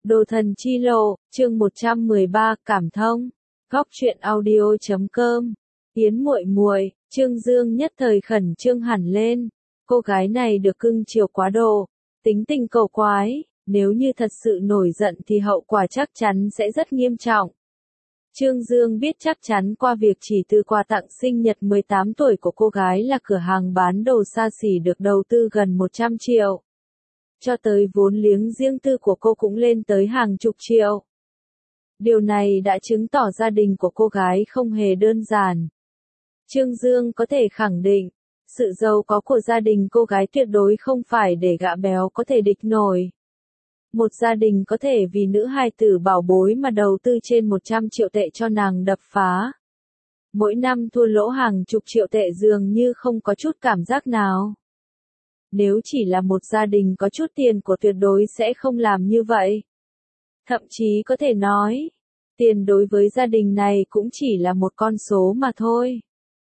Đồ thần chi lộ, chương 113, cảm thông. Góc truyện audio.com. Yến muội muội, Trương Dương nhất thời khẩn trương hẳn lên. Cô gái này được cưng chiều quá độ, tính tình cầu quái, nếu như thật sự nổi giận thì hậu quả chắc chắn sẽ rất nghiêm trọng. Trương Dương biết chắc chắn qua việc chỉ từ quà tặng sinh nhật 18 tuổi của cô gái là cửa hàng bán đồ xa xỉ được đầu tư gần 100 triệu. Cho tới vốn liếng riêng tư của cô cũng lên tới hàng chục triệu. Điều này đã chứng tỏ gia đình của cô gái không hề đơn giản. Trương Dương có thể khẳng định, sự giàu có của gia đình cô gái tuyệt đối không phải để gã béo có thể địch nổi. Một gia đình có thể vì nữ hài tử bảo bối mà đầu tư trên 100 triệu tệ cho nàng đập phá. Mỗi năm thua lỗ hàng chục triệu tệ dường như không có chút cảm giác nào. Nếu chỉ là một gia đình có chút tiền của tuyệt đối sẽ không làm như vậy. Thậm chí có thể nói, tiền đối với gia đình này cũng chỉ là một con số mà thôi.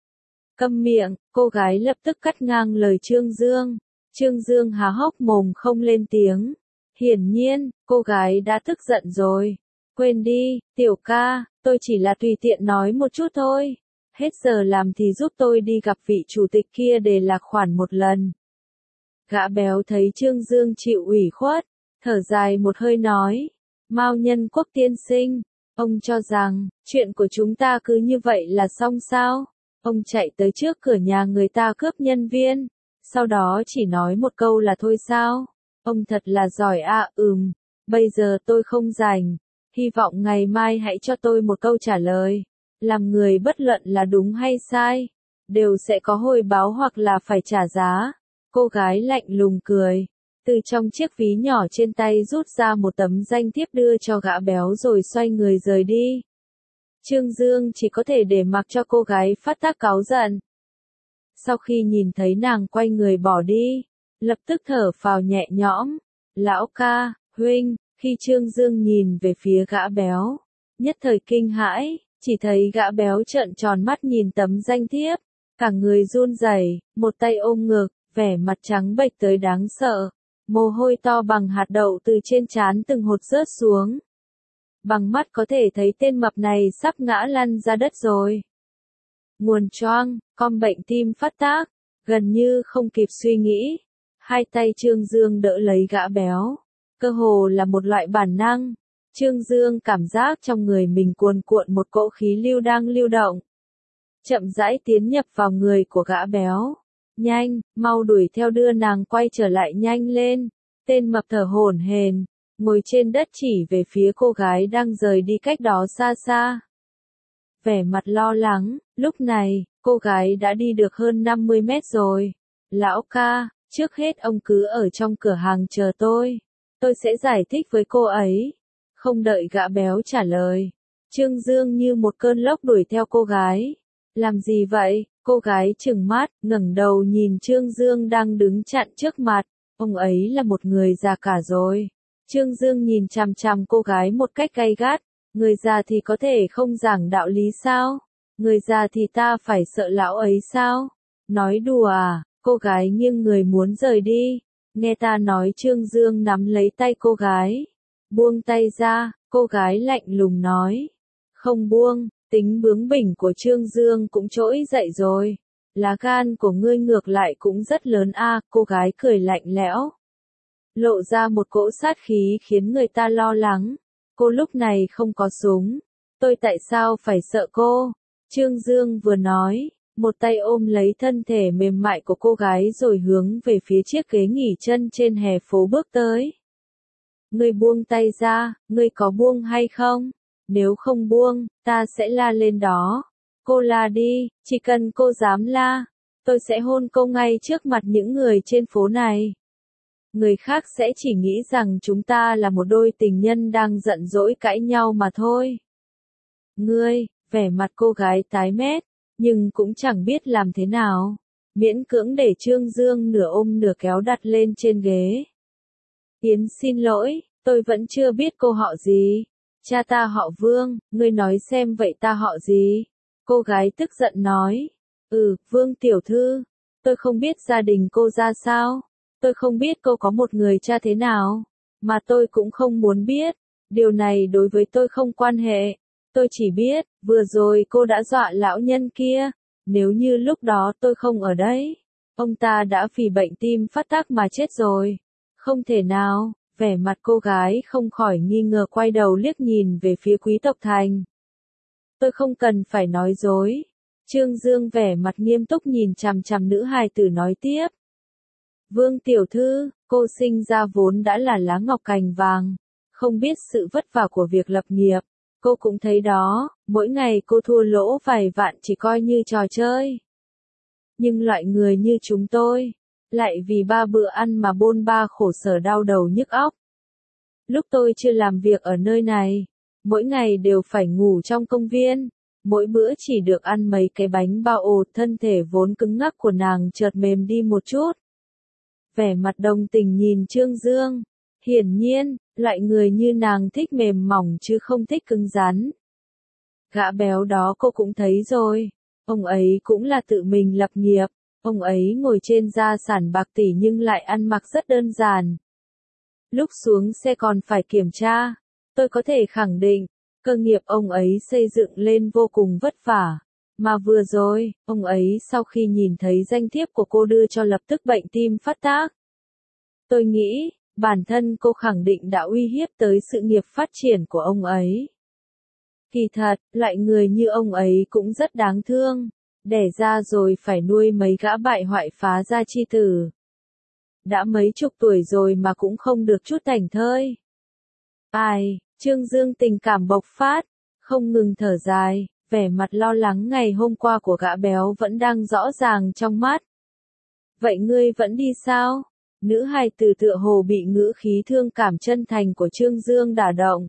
Câm miệng, cô gái lập tức cắt ngang lời Trương Dương. Trương Dương há hốc mồm không lên tiếng. Hiển nhiên, cô gái đã tức giận rồi. Quên đi, tiểu ca, tôi chỉ là tùy tiện nói một chút thôi. Hết giờ làm thì giúp tôi đi gặp vị chủ tịch kia để lạc khoản một lần. Gã béo thấy Trương Dương chịu ủy khuất, thở dài một hơi nói. Mao Nhân Quốc tiên sinh, ông cho rằng, chuyện của chúng ta cứ như vậy là xong sao? Ông chạy tới trước cửa nhà người ta cướp nhân viên, sau đó chỉ nói một câu là thôi sao? Ông thật là giỏi à, bây giờ tôi không rảnh, hy vọng ngày mai hãy cho tôi một câu trả lời. Làm người bất luận là đúng hay sai, đều sẽ có hồi báo hoặc là phải trả giá. Cô gái lạnh lùng cười, từ trong chiếc ví nhỏ trên tay rút ra một tấm danh thiếp đưa cho gã béo rồi xoay người rời đi. Trương Dương chỉ có thể để mặc cho cô gái phát tác cáu giận. Sau khi nhìn thấy nàng quay người bỏ đi, lập tức thở phào nhẹ nhõm. Lão ca, huynh, khi Trương Dương nhìn về phía gã béo, nhất thời kinh hãi, chỉ thấy gã béo trợn tròn mắt nhìn tấm danh thiếp, cả người run rẩy, một tay ôm ngực, vẻ mặt trắng bệch tới đáng sợ, mồ hôi to bằng hạt đậu từ trên trán từng hột rớt xuống. Bằng mắt có thể thấy tên mập này sắp ngã lăn ra đất rồi. Nguồn choang, con bệnh tim phát tác, gần như không kịp suy nghĩ. Hai tay Trương Dương đỡ lấy gã béo, cơ hồ là một loại bản năng. Trương Dương cảm giác trong người mình cuồn cuộn một cỗ khí lưu đang lưu động. Chậm rãi tiến nhập vào người của gã béo. Nhanh, mau đuổi theo đưa nàng quay trở lại nhanh lên. Tên mập thở hổn hển, ngồi trên đất chỉ về phía cô gái đang rời đi cách đó xa xa. Vẻ mặt lo lắng, lúc này, cô gái đã đi được hơn 50 mét rồi. Lão ca, trước hết ông cứ ở trong cửa hàng chờ tôi sẽ giải thích với cô ấy. Không đợi gã béo trả lời, Trương Dương như một cơn lốc đuổi theo cô gái. Làm gì vậy? Cô gái trừng mắt, ngẩng đầu nhìn Trương Dương đang đứng chặn trước mặt. Ông ấy là một người già cả rồi. Trương Dương nhìn chằm chằm cô gái một cách gay gắt. Người già thì có thể không giảng đạo lý sao? Người già thì ta phải sợ lão ấy sao? Nói đùa à? Cô gái nghiêng người muốn rời đi. Nghe ta nói, Trương Dương nắm lấy tay cô gái. Buông tay ra, cô gái lạnh lùng nói. Không buông. Tính bướng bỉnh của Trương Dương cũng trỗi dậy rồi. Lá gan của ngươi ngược lại cũng rất lớn a, cô gái cười lạnh lẽo. Lộ ra một cỗ sát khí khiến người ta lo lắng. Cô lúc này không có súng. Tôi tại sao phải sợ cô? Trương Dương vừa nói, một tay ôm lấy thân thể mềm mại của cô gái rồi hướng về phía chiếc ghế nghỉ chân trên hè phố bước tới. Ngươi buông tay ra, ngươi có buông hay không? Nếu không buông, ta sẽ la lên đó. Cô la đi, chỉ cần cô dám la, tôi sẽ hôn cô ngay trước mặt những người trên phố này. Người khác sẽ chỉ nghĩ rằng chúng ta là một đôi tình nhân đang giận dỗi cãi nhau mà thôi. Ngươi, vẻ mặt cô gái tái mét, nhưng cũng chẳng biết làm thế nào. Miễn cưỡng để Trương Dương nửa ôm nửa kéo đặt lên trên ghế. Yến xin lỗi, tôi vẫn chưa biết cô họ gì. Cha ta họ Vương, ngươi nói xem vậy ta họ gì? Cô gái tức giận nói. Vương tiểu thư. Tôi không biết gia đình cô ra sao. Tôi không biết cô có một người cha thế nào. Mà tôi cũng không muốn biết. Điều này đối với tôi không quan hệ. Tôi chỉ biết, vừa rồi cô đã dọa lão nhân kia. Nếu như lúc đó tôi không ở đấy, ông ta đã vì bệnh tim phát tác mà chết rồi. Không thể nào, vẻ mặt cô gái không khỏi nghi ngờ quay đầu liếc nhìn về phía Quý Tộc Thành. Tôi không cần phải nói dối. Trương Dương vẻ mặt nghiêm túc nhìn chằm chằm nữ hài tử nói tiếp. Vương tiểu thư, cô sinh ra vốn đã là lá ngọc cành vàng, không biết sự vất vả của việc lập nghiệp. Cô cũng thấy đó, mỗi ngày cô thua lỗ vài vạn chỉ coi như trò chơi. Nhưng loại người như chúng tôi, lại vì 3 bữa ăn mà bôn ba khổ sở đau đầu nhức óc. Lúc tôi chưa làm việc ở nơi này, mỗi ngày đều phải ngủ trong công viên, mỗi bữa chỉ được ăn mấy cái bánh bao ột, thân thể vốn cứng ngắc của nàng chợt mềm đi một chút. Vẻ mặt đồng tình nhìn Trương Dương, hiển nhiên, loại người như nàng thích mềm mỏng chứ không thích cứng rắn. Gã béo đó cô cũng thấy rồi, ông ấy cũng là tự mình lập nghiệp, ông ấy ngồi trên gia sản bạc tỷ nhưng lại ăn mặc rất đơn giản. Lúc xuống xe còn phải kiểm tra, tôi có thể khẳng định, cơ nghiệp ông ấy xây dựng lên vô cùng vất vả. Mà vừa rồi, ông ấy sau khi nhìn thấy danh thiếp của cô đưa cho lập tức bệnh tim phát tác. Tôi nghĩ, bản thân cô khẳng định đã uy hiếp tới sự nghiệp phát triển của ông ấy. Kỳ thật, loại người như ông ấy cũng rất đáng thương, đẻ ra rồi phải nuôi mấy gã bại hoại phá gia chi tử. Đã mấy chục tuổi rồi mà cũng không được chút thảnh thơi. Ai, Trương Dương tình cảm bộc phát, không ngừng thở dài, vẻ mặt lo lắng ngày hôm qua của gã béo vẫn đang rõ ràng trong mắt. Vậy ngươi vẫn đi sao? Nữ hài tử tựa hồ bị ngữ khí thương cảm chân thành của Trương Dương đả động.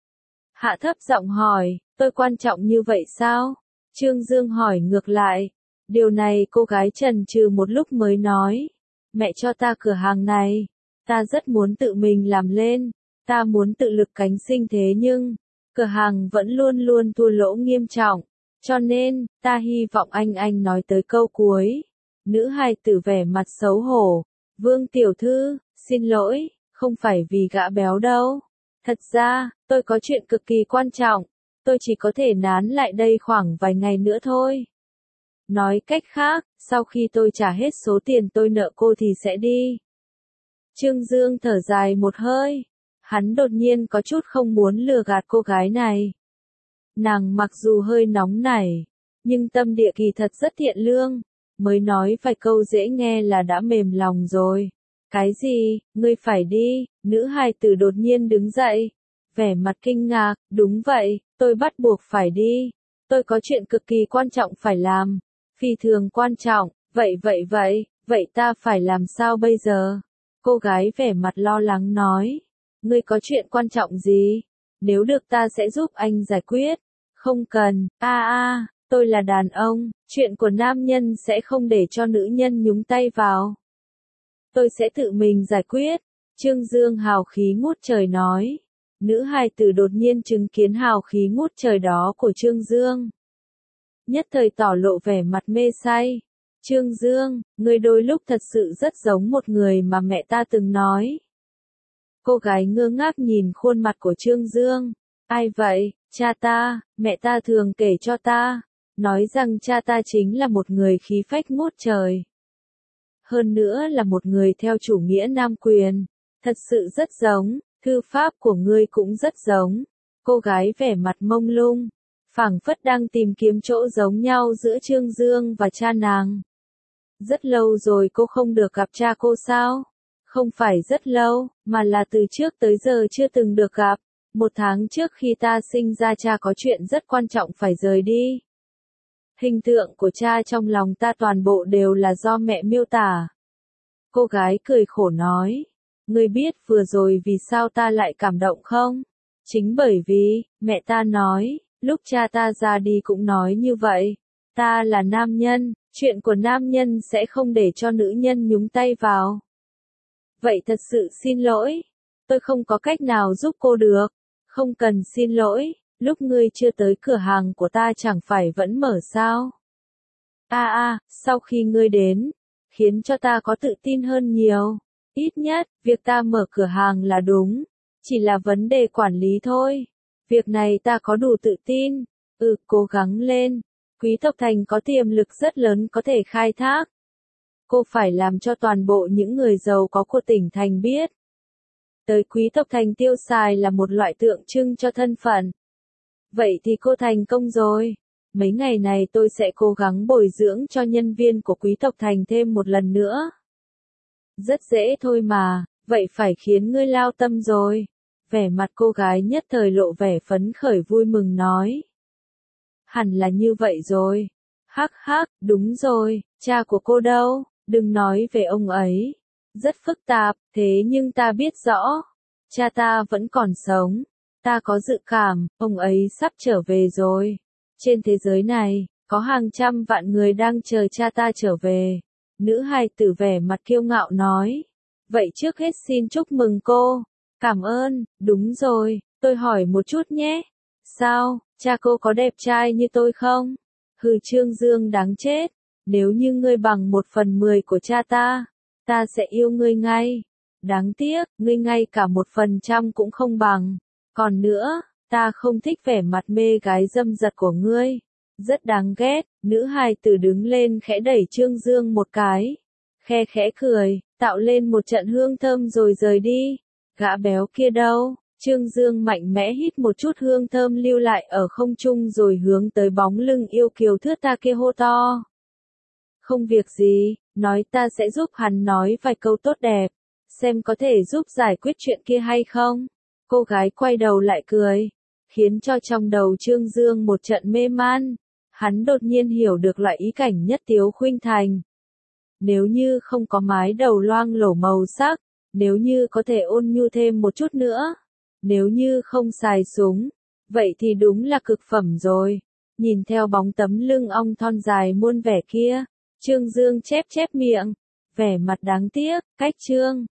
Hạ thấp giọng hỏi, tôi quan trọng như vậy sao? Trương Dương hỏi ngược lại. Điều này cô gái chần chừ một lúc mới nói. Mẹ cho ta cửa hàng này. Ta rất muốn tự mình làm lên. Ta muốn tự lực cánh sinh thế nhưng, cửa hàng vẫn luôn luôn thua lỗ nghiêm trọng. Cho nên, ta hy vọng anh nói tới câu cuối. Nữ hài tử vẻ mặt xấu hổ. Vương tiểu thư, xin lỗi, không phải vì gã béo đâu. Thật ra, tôi có chuyện cực kỳ quan trọng. Tôi chỉ có thể nán lại đây khoảng vài ngày nữa thôi. Nói cách khác, sau khi tôi trả hết số tiền tôi nợ cô thì sẽ đi. Trương Dương thở dài một hơi. Hắn đột nhiên có chút không muốn lừa gạt cô gái này. Nàng mặc dù hơi nóng nảy, nhưng tâm địa kỳ thật rất thiện lương. Mới nói vài câu dễ nghe là đã mềm lòng rồi. Cái gì, ngươi phải đi, nữ hài tử đột nhiên đứng dậy. Vẻ mặt kinh ngạc, đúng vậy, tôi bắt buộc phải đi. Tôi có chuyện cực kỳ quan trọng phải làm. Phi thường quan trọng, vậy ta phải làm sao bây giờ? Cô gái vẻ mặt lo lắng nói. Ngươi có chuyện quan trọng gì? Nếu được ta sẽ giúp anh giải quyết. Không cần, tôi là đàn ông, chuyện của nam nhân sẽ không để cho nữ nhân nhúng tay vào. Tôi sẽ tự mình giải quyết. Trương Dương hào khí ngút trời nói. Nữ hài tử đột nhiên chứng kiến hào khí ngút trời đó của Trương Dương. Nhất thời tỏ lộ vẻ mặt mê say. Trương Dương, ngươi đôi lúc thật sự rất giống một người mà mẹ ta từng nói. Cô gái ngơ ngác nhìn khuôn mặt của Trương Dương. Ai vậy? Cha ta, mẹ ta thường kể cho ta. Nói rằng cha ta chính là một người khí phách ngút trời. Hơn nữa là một người theo chủ nghĩa nam quyền. Thật sự rất giống, thư pháp của ngươi cũng rất giống. Cô gái vẻ mặt mông lung, phảng phất đang tìm kiếm chỗ giống nhau giữa Trương Dương và cha nàng. Rất lâu rồi cô không được gặp cha cô sao? Không phải rất lâu, mà là từ trước tới giờ chưa từng được gặp. 1 tháng trước khi ta sinh ra cha có chuyện rất quan trọng phải rời đi. Hình tượng của cha trong lòng ta toàn bộ đều là do mẹ miêu tả. Cô gái cười khổ nói. Ngươi biết vừa rồi vì sao ta lại cảm động không? Chính bởi vì, mẹ ta nói, lúc cha ta ra đi cũng nói như vậy. Ta là nam nhân, chuyện của nam nhân sẽ không để cho nữ nhân nhúng tay vào. Vậy thật sự xin lỗi. Tôi không có cách nào giúp cô được. Không cần xin lỗi, lúc ngươi chưa tới cửa hàng của ta chẳng phải vẫn mở sao? Sau khi ngươi đến, khiến cho ta có tự tin hơn nhiều. Ít nhất, việc ta mở cửa hàng là đúng. Chỉ là vấn đề quản lý thôi. Việc này ta có đủ tự tin. Cố gắng lên. Quý tộc thành có tiềm lực rất lớn có thể khai thác. Cô phải làm cho toàn bộ những người giàu có của tỉnh thành biết. Tới quý tộc thành tiêu xài là một loại tượng trưng cho thân phận. Vậy thì cô thành công rồi. Mấy ngày này tôi sẽ cố gắng bồi dưỡng cho nhân viên của quý tộc thành thêm một lần nữa. Rất dễ thôi mà, vậy phải khiến ngươi lao tâm rồi. Vẻ mặt cô gái nhất thời lộ vẻ phấn khởi vui mừng nói. Hẳn là như vậy rồi. Hắc hắc, đúng rồi, cha của cô đâu, đừng nói về ông ấy. Rất phức tạp, thế nhưng ta biết rõ. Cha ta vẫn còn sống. Ta có dự cảm, ông ấy sắp trở về rồi. Trên thế giới này, có hàng trăm vạn người đang chờ cha ta trở về. Nữ hài tử vẻ mặt kiêu ngạo nói. Vậy trước hết xin chúc mừng cô. Cảm ơn, đúng rồi, tôi hỏi một chút nhé. Sao, cha cô có đẹp trai như tôi không? Hừ Trương Dương đáng chết. Nếu như ngươi bằng 1/10 của cha ta sẽ yêu ngươi ngay. Đáng tiếc, ngươi ngay cả 1% cũng không bằng. Còn nữa, ta không thích vẻ mặt mê gái dâm dật của ngươi. Rất đáng ghét, nữ hài tử đứng lên khẽ đẩy Trương Dương một cái. Khe khẽ cười, tạo lên một trận hương thơm rồi rời đi. Gã béo kia đâu? Trương Dương mạnh mẽ hít một chút hương thơm lưu lại ở không trung rồi hướng tới bóng lưng yêu kiều thướt tha kia hô to. Không việc gì, nói ta sẽ giúp hắn nói vài câu tốt đẹp. Xem có thể giúp giải quyết chuyện kia hay không? Cô gái quay đầu lại cười. Khiến cho trong đầu Trương Dương một trận mê man. Hắn đột nhiên hiểu được loại ý cảnh nhất Tiếu Khuynh Thành. Nếu như không có mái đầu loang lổ màu sắc, nếu như có thể ôn nhu thêm một chút nữa, nếu như không xài súng, vậy thì đúng là cực phẩm rồi. Nhìn theo bóng tấm lưng ong thon dài muôn vẻ kia, Trương Dương chép chép miệng, vẻ mặt đáng tiếc, cách Trương